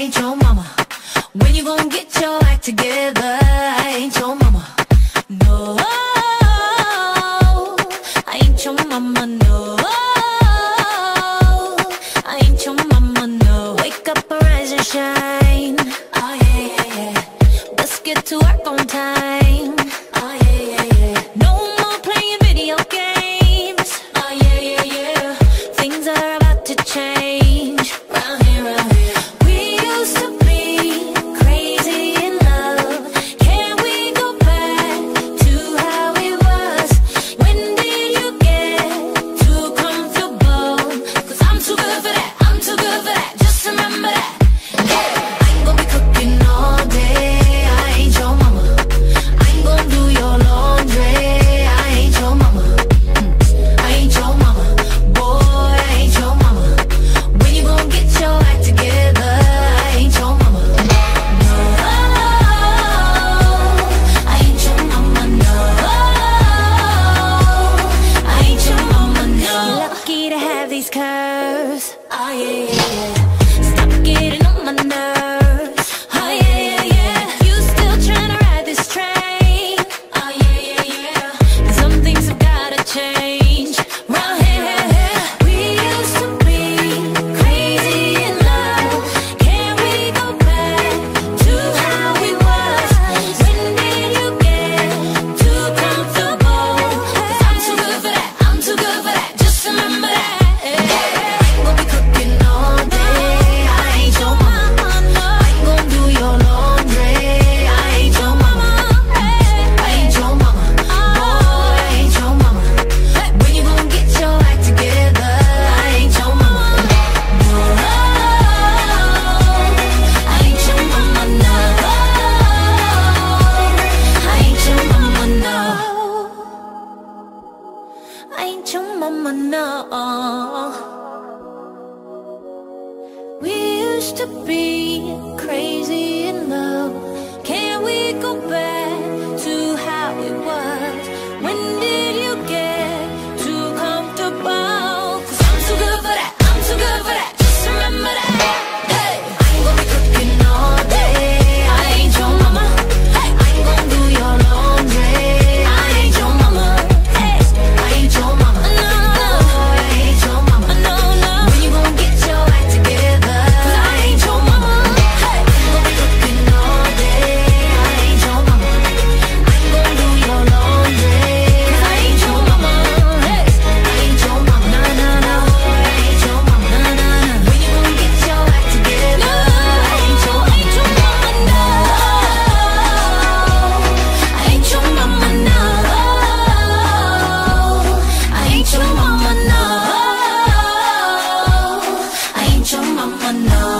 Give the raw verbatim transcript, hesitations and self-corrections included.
ain't your mama. When you gon' get your act together? I ain't your mama. No, I ain't your mama, no. I ain't your mama, no. Wake up, arise and shine. Oh yeah, yeah, yeah. Let's get to work on time. Oh yeah, yeah, yeah. No more playing video games. Oh yeah, yeah, yeah. Things are about to change. Round here, round here. We used to be crazy in love. Can we go back to how it was? When did you get too comfortable? Cause I'm too good for that, I'm too good for that. Just remember that. Hey, I ain't gonna be cooking all day. I ain't your mama. I ain't gonna do your laundry. I ain't your mama. Mm, I ain't your mama. Boy, I ain't your mama. When you gon' get your act together? I ain't your mama. No, I ain't your mama, no. I ain't your mama, no. Lucky to have these curves. Oh yeah, yeah, yeah. Stop getting on my nerves. Oh yeah, yeah, yeah. You still tryna ride this train? Oh yeah, yeah, yeah. Some things have gotta change. Round here, we used to be crazy in love. Can we go back to how we was? When did you get too comfortable? Cause I'm too good for that, I'm too good for that. Just remember that. I ain't gonna be cooking all day. I ain't your mama, no. I ain't gonna do your laundry. I ain't your mama. I ain't your mama. Boy, I ain't your mama. When you gon' get your act together? I ain't your mama. No, I ain't your mama, no. I ain't your mama, no. I ain't your mama, no. We used to be crazy in love. Can we go back to how it was? When did you get too comfortable? Cause I'm too good for that, I'm too good for that. Just remember that. Hey, I ain't gonna be cooking all day. I ain't your mama. Hey, I ain't gonna do your laundry. I ain't your mama. Hey, I ain't your mama. No, no, I ain't your mama. No, no. When you gon' get your act together? Cause I ain't your mama. Hey, I ain't gonna be cooking all day. I ain't your mama. I ain't gonna do your laundry. Cause I ain't your mama. Hey, I ain't your mama. No, no, no. I ain't your mama. No, no, no. When you gon' get your act together? I ain't your, ain't your mama, no. I ain't your mama, no. I ain't your mama, no. I ain't your mama, no.